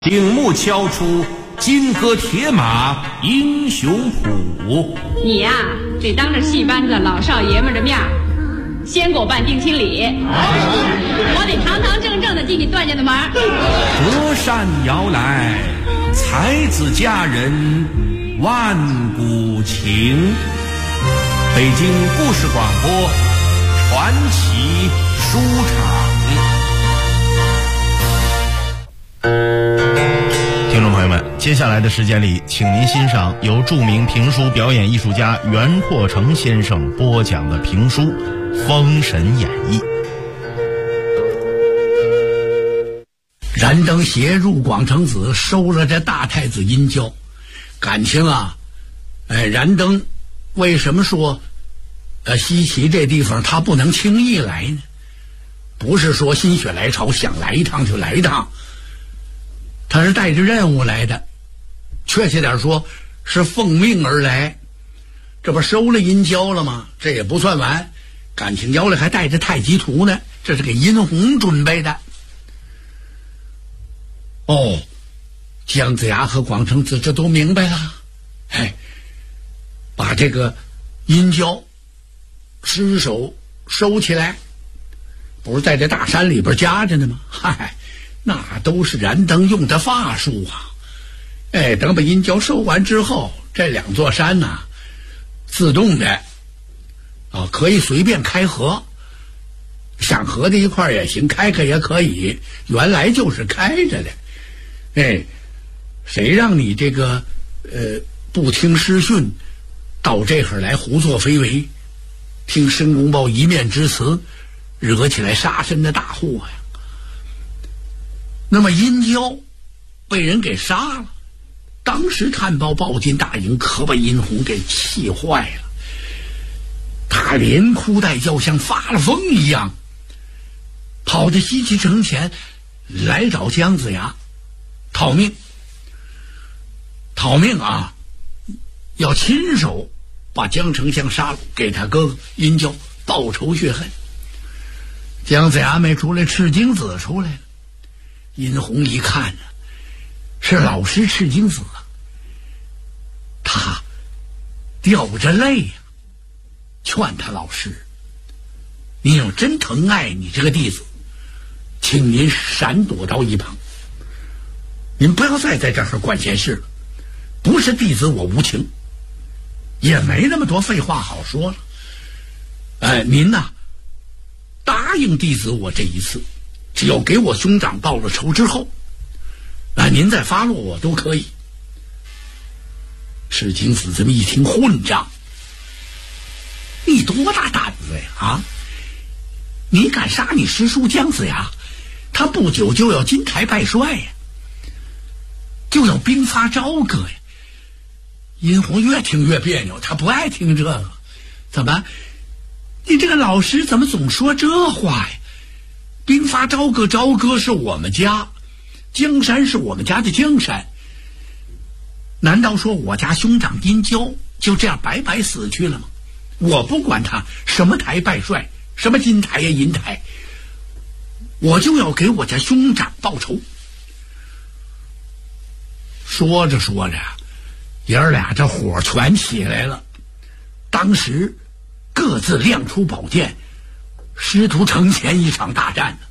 鼎木敲出金戈铁马英雄谱。 你呀，得当着戏班子老少爷们的面先给我办定亲礼，我得堂堂正正的进你段家的门。 隔山遥来，才子佳人万古情。北京故事广播传奇书场。 听众朋友们，接下来的时间里，请您欣赏由著名评书表演艺术家袁阔成先生播讲的评书《封神演义》。 燃灯协入广成子收了这大太子殷郊，感情啊，燃灯为什么说西岐这地方他不能轻易来呢？不是说心血来潮想来一趟就来一趟，他是带着任务来的，确切点说是奉命而来。这不收了殷郊了吗？这也不算完，感情腰里还带着太极图呢，这是给殷红准备的。哦，姜子牙和广成子这都明白了，把这个殷郊尸首收起来，不是在这大山里边夹着呢吗？那都是燃灯用的法术啊！等把殷郊收完之后，这两座山呐，自动的可以随便开合，想合在一块也行，开也可以，原来就是开着的。谁让你这个不听师训，到这会儿来胡作非为，听申公豹一面之词，惹起来杀身的大祸呀！那么殷郊被人给杀了，当时探报报进大营，可把殷红给气坏了，他连哭带叫，像发了疯一样，跑到西岐城前来找姜子牙讨命啊！要亲手把姜丞相杀了，给他哥哥殷郊报仇雪恨。姜子牙没出来，赤精子出来了。殷红一看呢，是老师赤精子啊，他掉着泪呀，劝他老师：“您要真疼爱你这个弟子，请您闪躲到一旁，您不要再在这儿管闲事了。不是弟子我无情，也没那么多废话好说了。您呐，答应弟子我这一次，只要给我兄长报了仇之后，您再发落我都可以。”赤精子这么一听，混账！你多大胆子呀！你敢杀你师叔姜子牙？他不久就要金台拜帅呀，就要兵发朝歌呀！殷红越听越别扭，他不爱听这个。怎么？你这个老师怎么总说这话呀？兵发朝歌，朝歌是我们家，江山是我们家的江山。难道说我家兄长殷郊就这样白白死去了吗？我不管他什么台拜帅，什么金台呀银台，我就要给我家兄长报仇。说着说着，爷儿俩这火全起来了，当时各自亮出宝剑，师徒城前一场大战呢。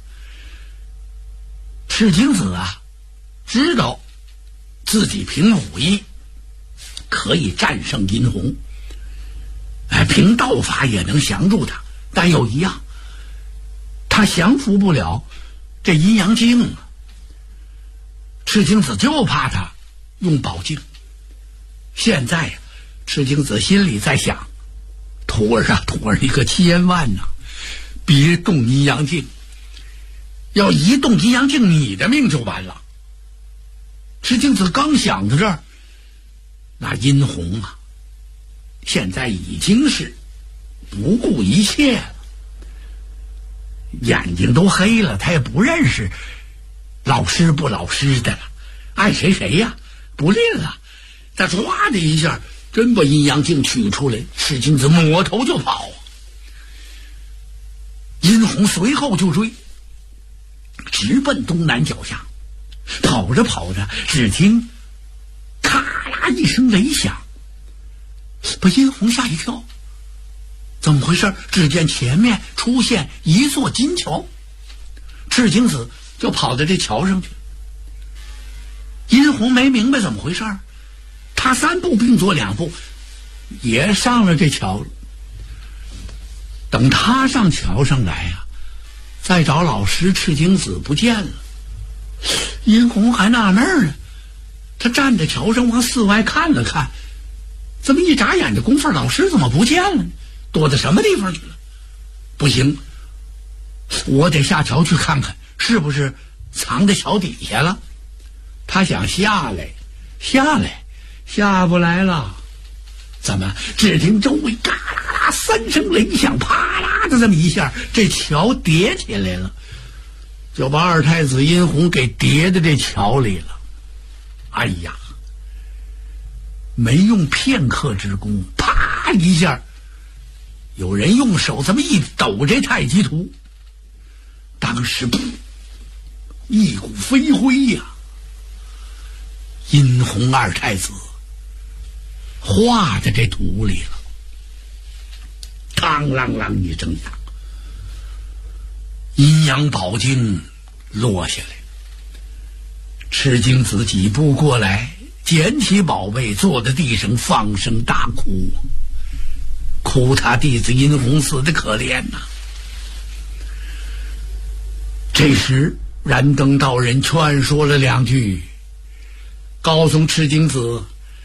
赤精子啊，知道自己凭武艺可以战胜殷红，凭道法也能降住他，但有一样，他降服不了这阴阳镜啊。赤精子就怕他用宝镜。现在呀，赤精子心里在想，徒儿啊，徒儿你可千万呐，别动阴阳镜，要一动阴阳镜，你的命就完了。赤精子刚想到这儿，那殷红啊，现在已经是不顾一切了，眼睛都黑了，他也不认识老师不老师的了，爱谁谁呀，不吝了。他唰的一下真把阴阳镜取出来，赤精子抹头就跑啊！殷红随后就追，直奔东南脚下。 跑着跑着，只听咔啦一声雷响，把殷红吓一跳。怎么回事？只见前面出现一座金桥，赤精子就跑到这桥上去。殷红没明白怎么回事，他3步并作2步，也上了这桥了。等他上桥上来呀，再找老师，赤精子不见了。殷红还纳闷呢，他站在桥上往四外看了看，这么一眨眼的功夫，老师怎么不见了呢？躲到什么地方去了？不行，我得下桥去看看，是不是藏在桥底下了？他想下来，下不来了。怎么？只听周围嘎啦啦3声雷响，啪啦的这么一下，这桥叠起来了，就把二太子殷红给叠在这桥里了。哎呀，没用片刻之功，啪一下，有人用手这么一抖这太极图，当时噗，一股飞灰呀，殷红二太子画在这图里了。当啷啷一声响，阴阳宝镜落下来。赤精子几步过来，捡起宝贝，坐在地上放声大哭，哭他弟子殷红死的可怜呐。这时燃灯道人劝说了2句，告诉赤精子，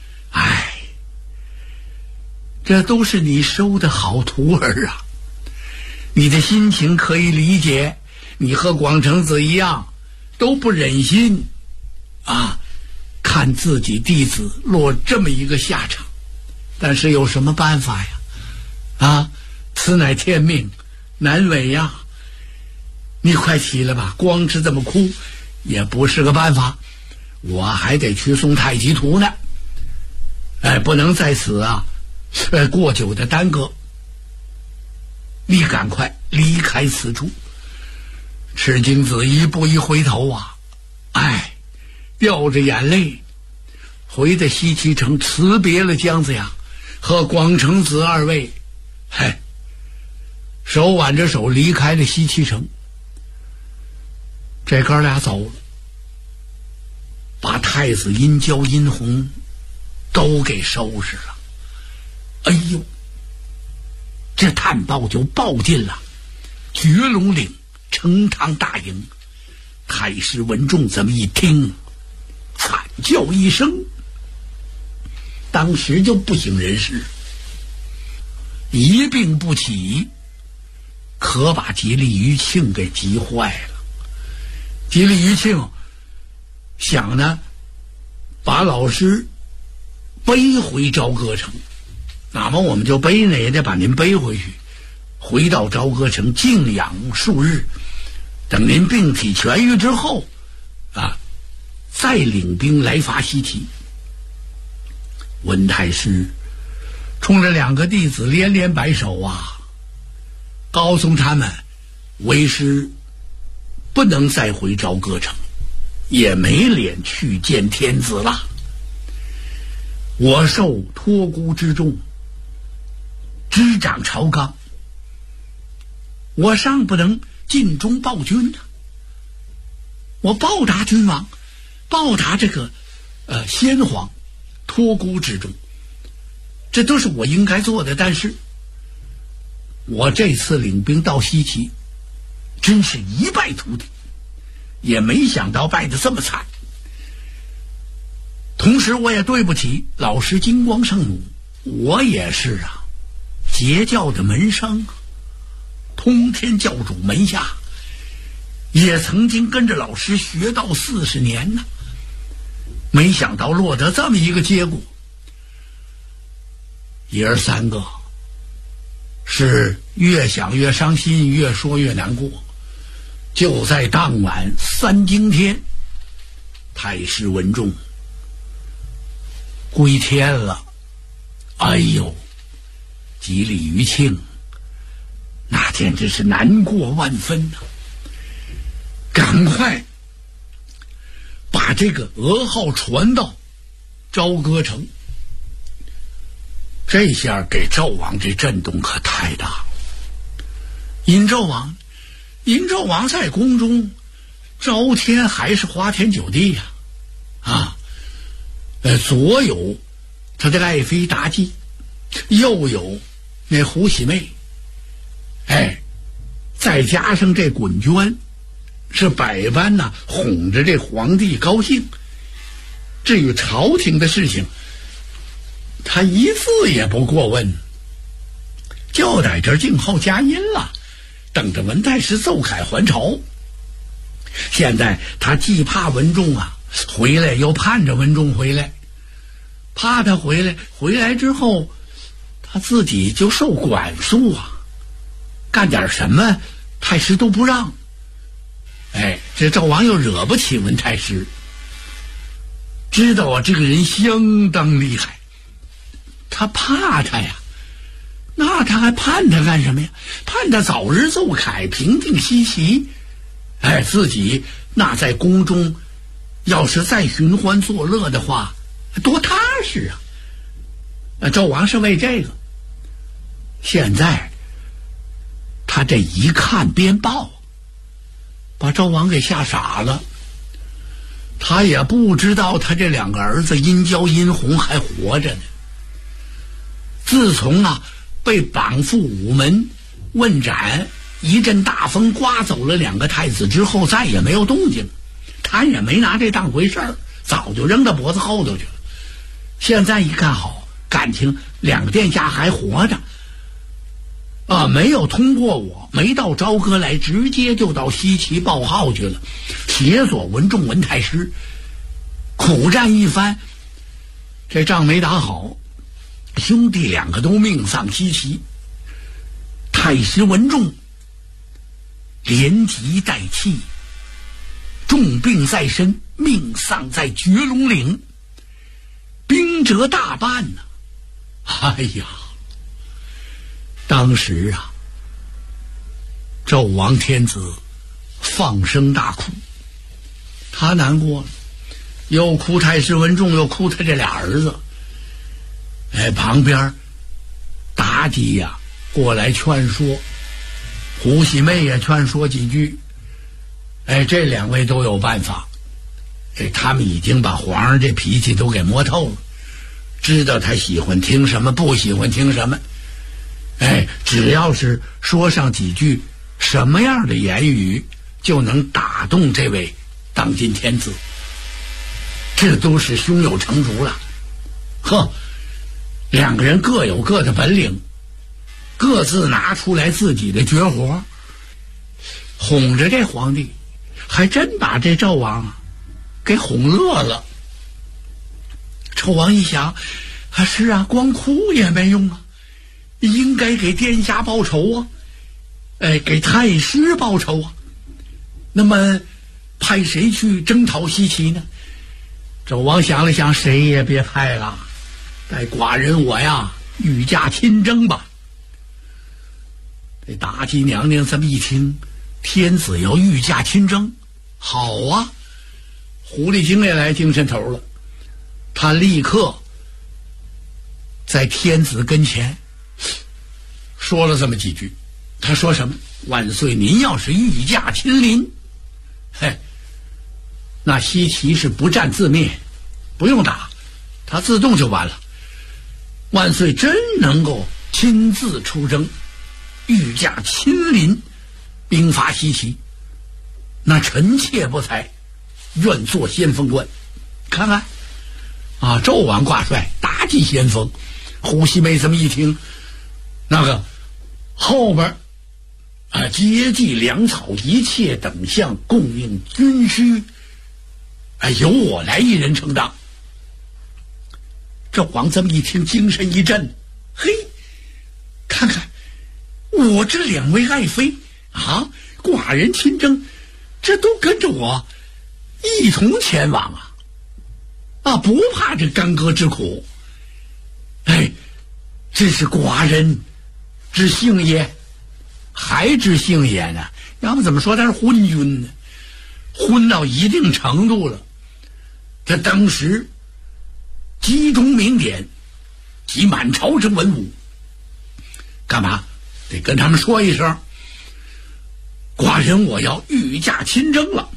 这都是你收的好徒儿啊，你的心情可以理解，你和广成子一样，都不忍心看自己弟子落这么一个下场，但是有什么办法呀？此乃天命，难违呀。你快起来吧，光是这么哭也不是个办法，我还得去送太极图呢。不能在此过久的耽搁，你赶快离开此处。赤精子一步一回头掉着眼泪回到西岐城，辞别了姜子牙和广成子2位，手挽着手离开了西岐城。这哥俩走了，把太子殷郊、殷红都给收拾了。哎呦，这探报就报进了绝龙岭成汤大营。太师文仲这么一听，惨叫一声，当时就不省人事，一病不起，可把吉利余庆给急坏了。吉利余庆想呢，把老师背回朝歌城，那么我们就背呢，也得把您背回去，回到朝歌城静养数日，等您病体痊愈之后再领兵来伐西岐。文太师冲着2个弟子连连摆手告诉他们，为师不能再回朝歌城，也没脸去见天子了。我受托孤之重，执掌朝纲，我尚不能尽忠报君我报答君王，报答这个先皇托孤之重，这都是我应该做的。但是我这次领兵到西岐，真是一败涂地，也没想到败得这么惨。同时我也对不起老师金光圣母，我也是截教的门生，通天教主门下，也曾经跟着老师学道40年呢，没想到落得这么一个结果。爷儿3个是越想越伤心，越说越难过。就在当晚3更天，太师文仲归天了。哎呦，吉利余庆那简直是难过万分赶快把这个噩耗传到朝歌城。这下给纣王这震动可太大了。殷纣王在宫中，朝天还是花天酒地呀，左有他的爱妃妲己，右有那胡喜妹，再加上这滚娟，是百般哄着这皇帝高兴。至于朝廷的事情，他一字也不过问，就在这静候佳音了，等着文太师奏凯还朝。现在他既怕文仲回来，又盼着文仲回来，怕他回来之后他自己就受管束干点什么太师都不让。这纣王又惹不起文太师，知道这个人相当厉害，他怕他呀，那他还盼他干什么呀？盼他早日奏凯，平定西岐。自己那在宫中要是再寻欢作乐的话，多踏实纣王是为这个。现在他这一看鞭报，把纣王给吓傻了。他也不知道他这两个儿子殷郊、殷洪还活着呢。自从被绑赴午门问斩，一阵大风刮走了两个太子之后，再也没有动静。他也没拿这当回事儿，早就扔到脖子后头去了。现在一看好，感情两个殿下还活着没有通过我，没到朝歌来，直接就到西岐报号去了，协佐文仲文太师，苦战一番，这仗没打好，兄弟两个都命丧西岐。太师文仲连疾带气，重病在身，命丧在绝龙岭，兵折大半当时纣王天子放声大哭，他难过了，又哭太师文仲，又哭他这俩儿子。旁边妲己过来劝说，胡喜妹也劝说几句。这两位都有办法。他们已经把皇上这脾气都给摸透了，知道他喜欢听什么，不喜欢听什么。只要是说上几句什么样的言语，就能打动这位当今天子。这都是胸有成竹了。两个人各有各的本领，各自拿出来自己的绝活，哄着这皇帝，还真把这纣王给哄乐了。纣王一想，是光哭也没用应该给殿下报仇给太师报仇那么派谁去征讨西岐呢？纣王想了想，谁也别派了，待寡人我御驾亲征吧。这妲己娘娘这么一听，天子要御驾亲征，好狐狸精也来精神头了。他立刻在天子跟前说了这么几句。他说什么？万岁，您要是御驾亲临，那西岐是不战自灭，不用打，他自动就完了。万岁真能够亲自出征，御驾亲临，兵伐西岐，那臣妾不才，愿做先锋官。看看纣王挂帅，妲己先锋。胡喜妹这么一听，那个后边接济粮草一切等项供应军需，由我来一人承担。纣王这么一听，精神一振，看看我这两位爱妃寡人亲征，这都跟着我一同前往不怕这干戈之苦。这是寡人之幸也，还之幸也呢？要不怎么说他是昏君呢？昏到一定程度了， 这当时集中民典，集满朝之文武，干嘛？得跟他们说一声，寡人我要御驾亲征了。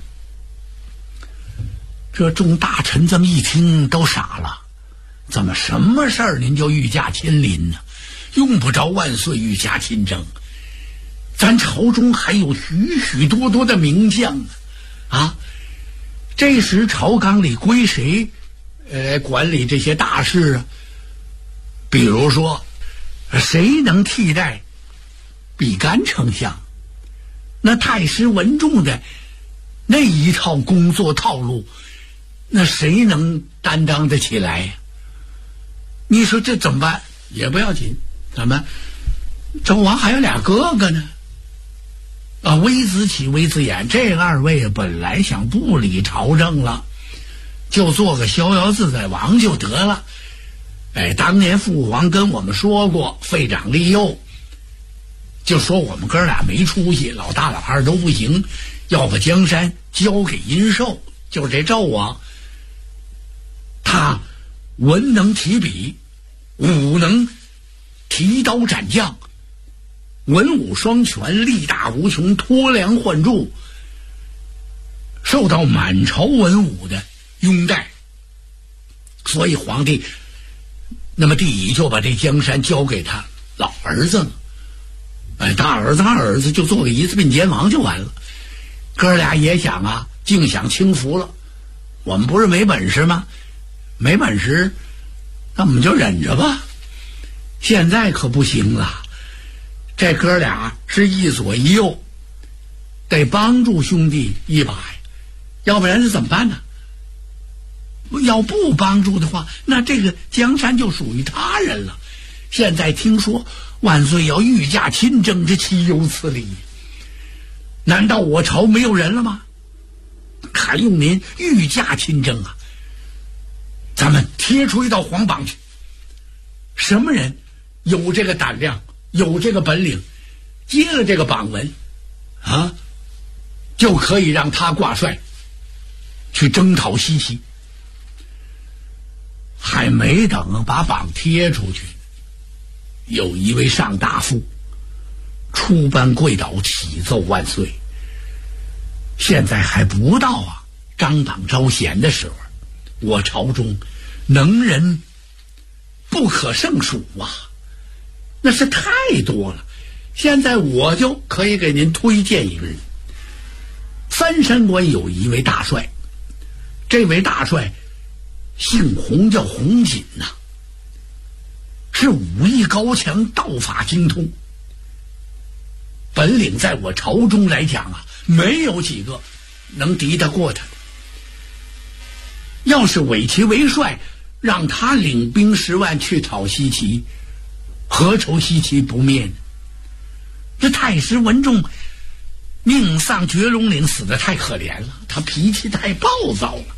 这众大臣这么一听都傻了，怎么什么事儿您就御驾亲临呢？用不着万岁御驾亲征，咱朝中还有许许多多的名将啊！这时朝纲里归谁管理这些大事啊？比如说，谁能替代比干丞相？那太师文仲的那一套工作套路，那谁能担当得起来呀？你说这怎么办？也不要紧，咱们周王还有俩哥哥呢。微子启、微子衍这二位本来想不理朝政了，就做个逍遥自在王就得了。当年父皇跟我们说过，废长立幼，就说我们哥俩没出息，老大老二都不行，要把江山交给殷寿。就是这纣王，他文能提笔，武能提刀斩将，文武双全，力大无穷，托梁换柱，受到满朝文武的拥戴，所以皇帝那么第一就把这江山交给他老儿子了。大儿子二儿子就做个一字并肩王就完了。哥俩也想啊，竟想轻浮了，我们不是没本事吗？没本事那我们就忍着吧。现在可不行了，这哥俩是一左一右，得帮助兄弟一把呀，要不然是怎么办呢？要不帮助的话，那这个江山就属于他人了。现在听说万岁要御驾亲征，这岂有此理？难道我朝没有人了吗？还用您御驾亲征啊？咱们贴出一道皇榜去，什么人有这个胆量，有这个本领，接了这个榜文啊，就可以让他挂帅去征讨西岐。还没等把榜贴出去，有一位上大夫出班跪倒启奏万岁，现在还不到张榜招贤的时候，我朝中能人不可胜数那是太多了。现在我就可以给您推荐一个人。三山关有一位大帅，这位大帅姓洪，叫洪锦是武艺高强，道法精通，本领在我朝中来讲没有几个能敌得过他的。要是委其为帅，让他领兵10万去讨西岐，何愁西岐不灭呢？这太师文仲命丧绝龙岭，死得太可怜了，他脾气太暴躁了，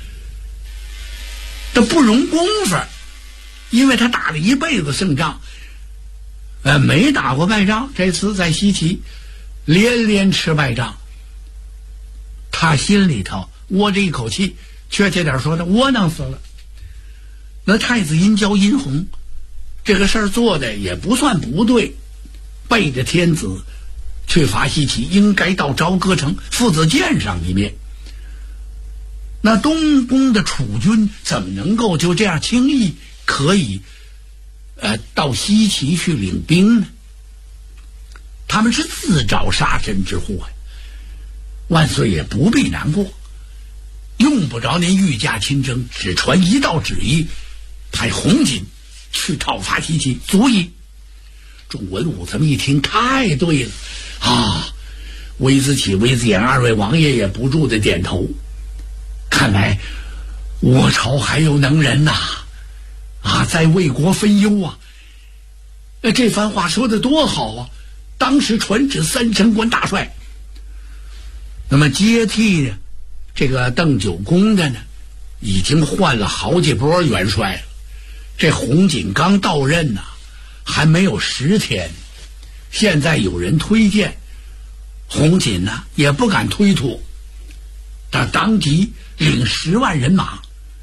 这不容功夫，因为他打了一辈子胜仗，没打过败仗，这次在西岐连连吃败仗，他心里头窝着一口气，确切点说的窝囊死了。那太子殷郊殷洪这个事儿做的也不算不对，背着天子去伐西岐，应该到朝歌城父子见上一面。那东宫的储君怎么能够就这样轻易可以到西岐去领兵呢？他们是自找杀身之祸呀！万岁也不必难过，用不着您御驾亲征，只传一道旨意，派洪锦去讨伐西岐，足矣。众文武这么一听，太对了微子启、微子衍二位王爷也不住的点头。看来我朝还有能人在为国分忧这番话说的多好当时传旨三山关大帅。那么接替这个邓九公的呢，已经换了好几波元帅了。这洪锦刚到任还没有10天，现在有人推荐洪锦也不敢推脱，他当即领10万人马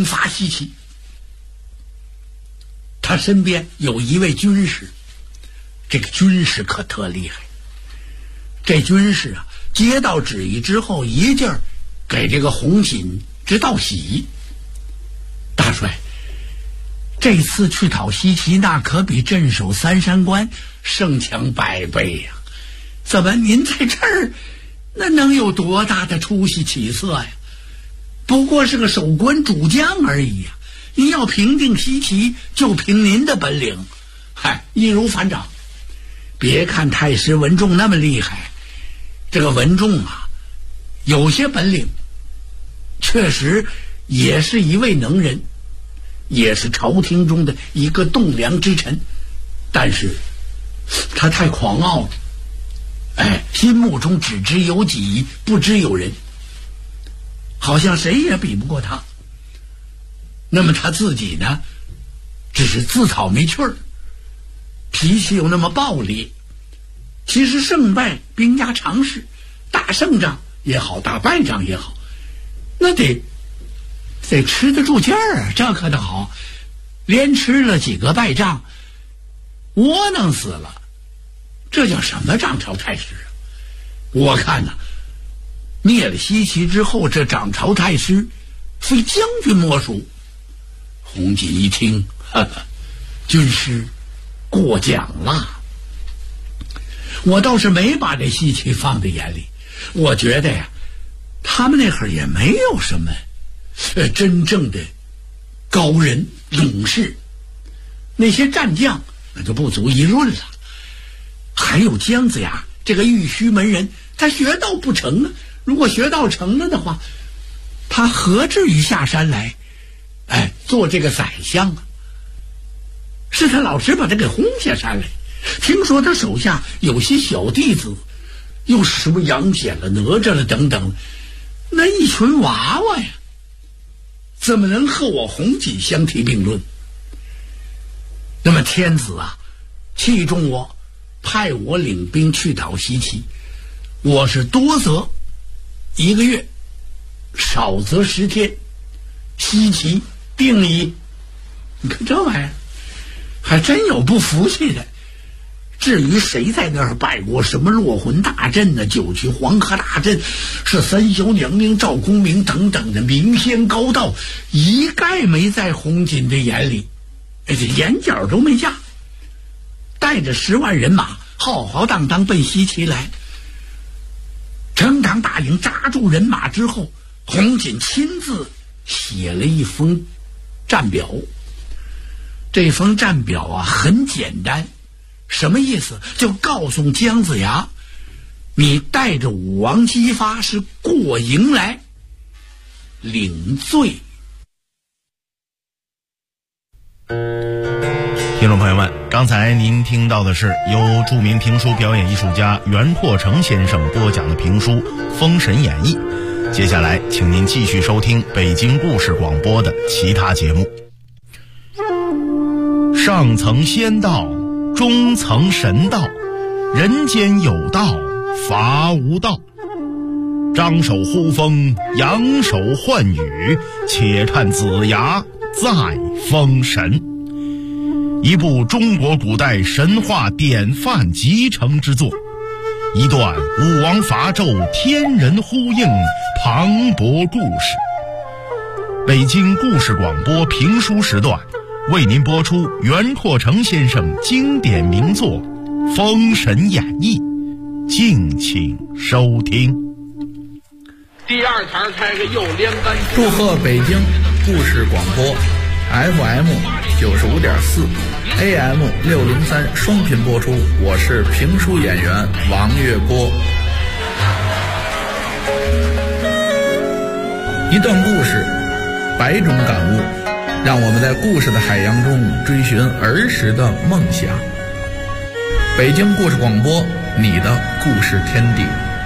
兵发西岐。他身边有一位军士，这个军士可特厉害。这军士啊，接到旨意之后，一劲儿给这个红锦直道喜。大帅，这次去讨西岐，那可比镇守三山关胜强100倍呀！怎么您在这儿，那能有多大的出息起色呀？不过是个守关主将而已呀！您要平定西岐，就凭您的本领，易如反掌。别看太师文仲那么厉害，这个文仲啊，有些本领，确实也是一位能人，也是朝廷中的一个栋梁之臣，但是他太狂傲了，心目中只知有己，不知有人，好像谁也比不过他。那么他自己呢，只是自讨没趣儿，脾气又那么暴烈。其实胜败兵家常事，打胜仗也好，打败仗也好，那得吃得住劲儿啊，这可倒好，连吃了几个败仗，窝囊死了，这叫什么掌朝太师啊？我看呐，灭了西岐之后，这掌朝太师非将军莫属。红锦一听，军师过奖了。我倒是没把这西岐放在眼里，我觉得呀，他们那会儿也没有什么真正的高人勇士，那些战将那就不足一论了。还有姜子牙这个玉虚门人，他学道不成啊，如果学道成了的话，他何至于下山来做这个宰相啊？是他老师把他给轰下山来。听说他手下有些小弟子，又是什么杨戬了、哪吒了等等，那一群娃娃呀，怎么能和我红锦相提并论？那么天子啊，器重我，派我领兵去讨西岐，我是多则1个月，少则10天，西岐定矣。你看这玩意儿，还真有不服气的。至于谁在那儿拜过什么落魂大阵呢、九曲黄河大阵，是三霄娘娘赵公明等等的名仙高道，一概没在红锦的眼里，这眼角都没下。带着10万人马，浩浩荡荡奔西岐来。成堂大营扎住人马之后，红锦亲自写了一封战表。这封战表啊，很简单。什么意思？就告诉姜子牙，你带着武王姬发是过营来领罪。 听众朋友们，刚才您听到的是由著名评书表演艺术家袁阔成先生播讲的评书《封神演义》。接下来请您继续收听北京故事广播的其他节目。上层仙道，中层神道，人间有道，伐无道。张手呼风，扬手唤雨，且看子牙再封神。一部中国古代神话典范集成之作，一段武王伐纣天人呼应磅礴故事。北京故事广播评书时段为您播出袁阔成先生经典名作《封神演义》，敬请收听。 第二台开个右连杆， 祝贺北京故事广播 FM 95.4 AM 603双频播出，我是评书演员王月波。一段故事，100种感悟，让我们在故事的海洋中追寻儿时的梦想。北京故事广播，你的故事天地。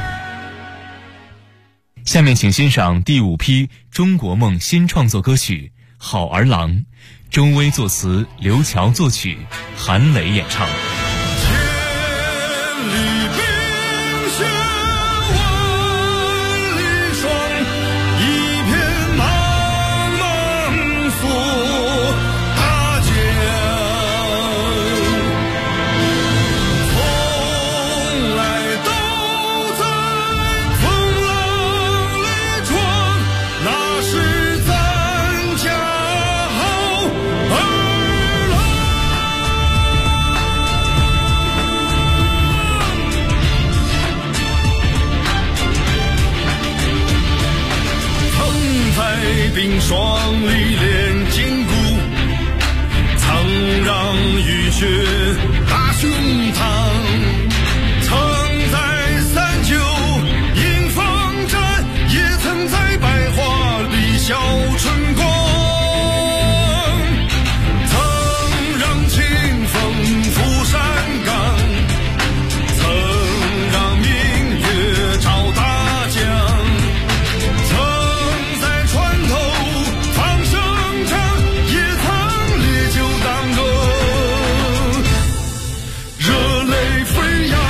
下面请欣赏第5批中国梦新创作歌曲《好儿郎》，周薇作词，刘乔作曲，韩磊演唱。 千里冰雪万里霜，一片茫茫双历练筋骨，曾让浴血打胸膛，曾在39迎风战，也曾在百花里笑春光，曾让清风拂山岗，曾让明月照大江，曾在船头放声唱，也曾烈酒当歌，热泪飞扬。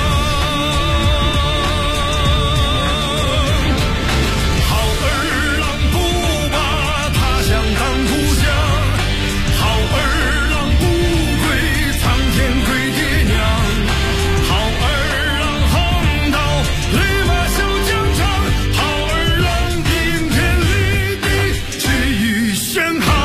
好儿郎不把他乡当故乡，好儿郎不归苍天跪爹娘，好儿郎横刀立马笑疆场，好儿郎顶天立地气宇轩昂。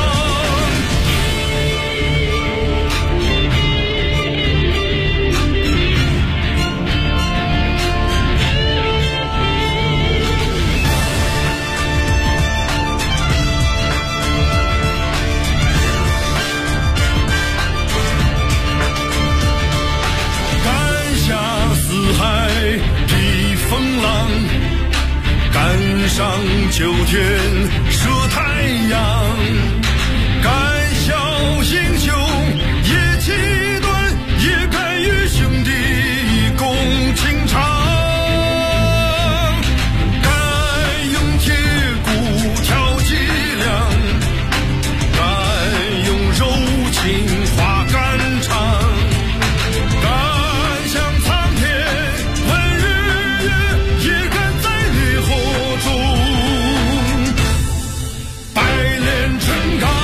赶下四海避风浪，赶上九天射太阳，敢笑英雄也气短，也敢与兄弟共情长，敢用铁骨挑脊梁，敢用柔情化肝肠，敢向苍天问日月，也敢在烈火中百炼成钢。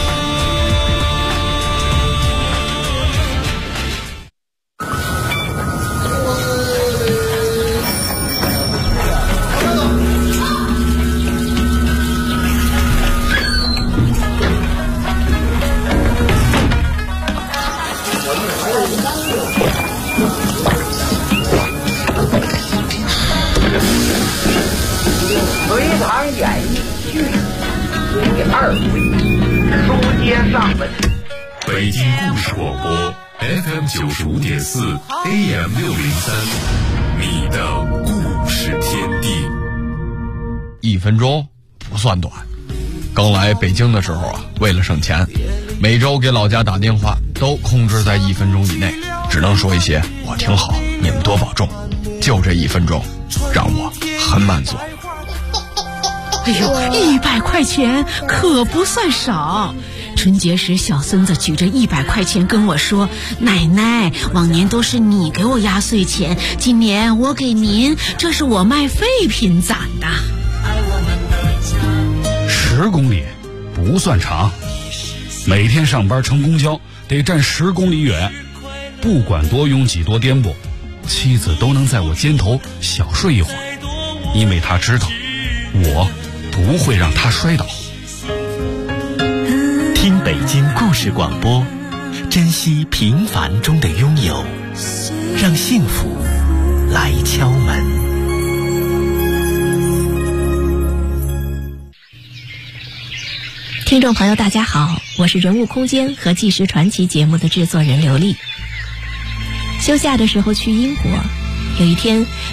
隋唐演义续第2回，书接上文。 北京故事广播 FM95.4 AM603，你的故事天地。 1分钟不算短。刚来北京的时候啊，为了省钱，每周给老家打电话都控制在1分钟以内，只能说一些我挺好，你们多保重。就这1分钟，让我很满足。 哎呦，100块钱可不算少。春节时，小孙子举着100块钱跟我说：“奶奶，往年都是你给我压岁钱，今年我给您，这是我卖废品攒的。 ”10公里不算长，每天上班乘公交得站10公里远，不管多拥挤多颠簸，妻子都能在我肩头小睡一会儿，因为她知道我不会让她摔倒。 听北京故事广播，珍惜平凡中的拥有，让幸福来敲门。 听众朋友大家好，我是人物空间和纪实传奇节目的制作人刘丽。休假的时候去英国，有一天